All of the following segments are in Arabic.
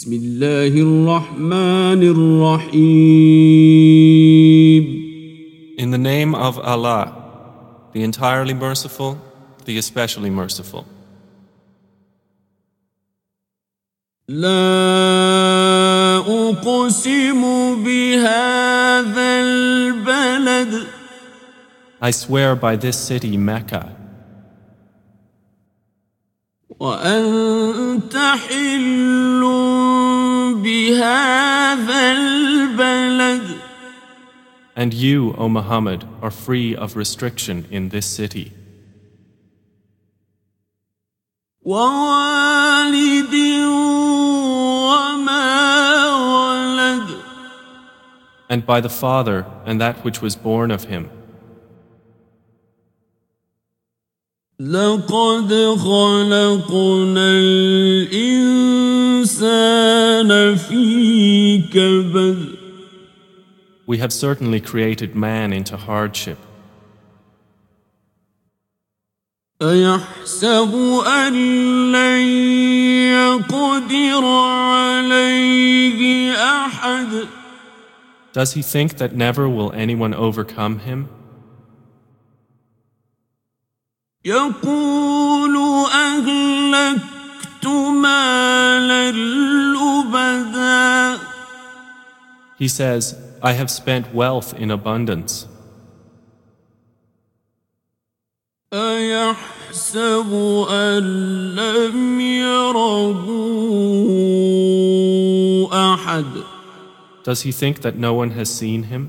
بسم الله الرحمن الرحيم. In the name of Allah, the entirely merciful, the especially merciful. لا أقسم بهذا البلد. I swear by this city, Mecca, وأنت حل بهذا البلد. and you, O Muhammad, are free of restriction in this city. ووالد وما ولد. And by the Father and that which was born of him. لقد خلقنا الإنسان في كبد. We have certainly created man into hardship. أيحسب أن لن يقدر عليه أحد. Does he think that never will anyone overcome him? يقول أهلكت مالا لبدا. He says, I have spent wealth in abundance. أيحسب أن لم يره أحد. Does he think that no one has seen him?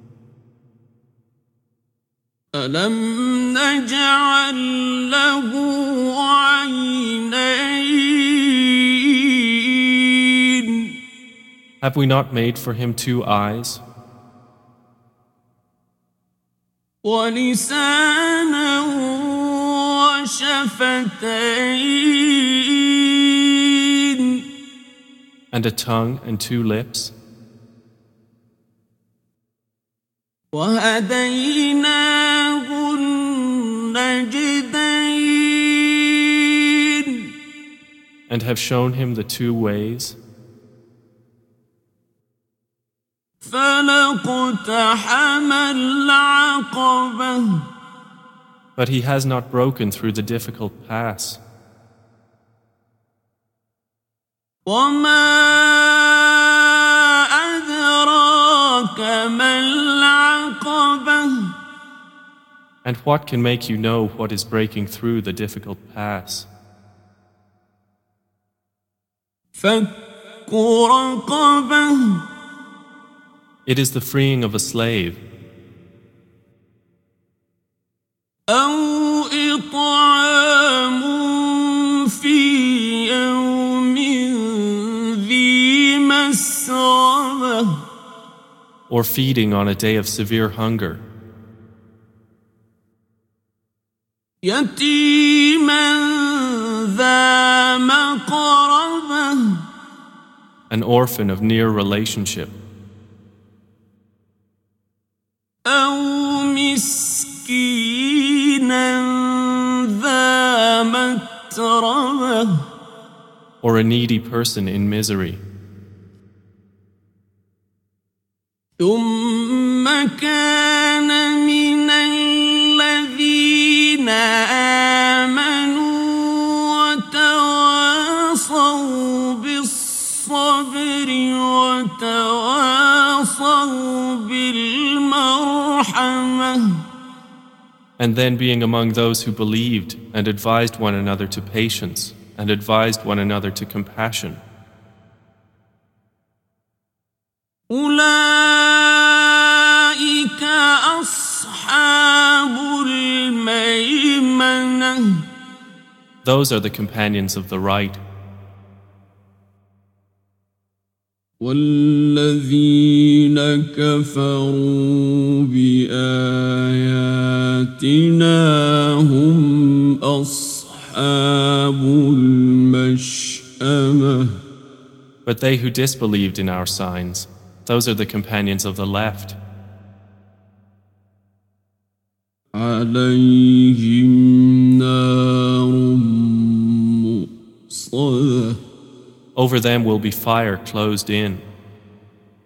ألم نجعل له عينين. Have we not made for him 2 eyes? ولسانا وشفتين. And a tongue and 2 lips? وهديناه النجدين. And have shown him the 2 ways? فلاقتحم العقبة. But he has not broken through the difficult pass. وما أدراك ما العقبة. And what can make you know what is breaking through the difficult pass? فك رقبة. It is the freeing of a slave, أو إطعام في يوم ذي مسغبة. or feeding on a day of severe hunger, يتيما ذا مقربة. an orphan of near relationship, أو مسكينا ذا متربة. or a needy person in misery. ثم كان من الذين آمنوا وتواصوا بالصبر وتواصوا بالمرحمة. And then being among those who believed and advised one another to patience and advised one another to compassion. أولئك أصحاب الميمنة. Those are the companions of the right. والذين كفروا بآياتنا هم أصحاب المشأمة. But they who disbelieved in our signs, those are the companions of the left. عليهم نار مؤصدة. over them will be fire closed in.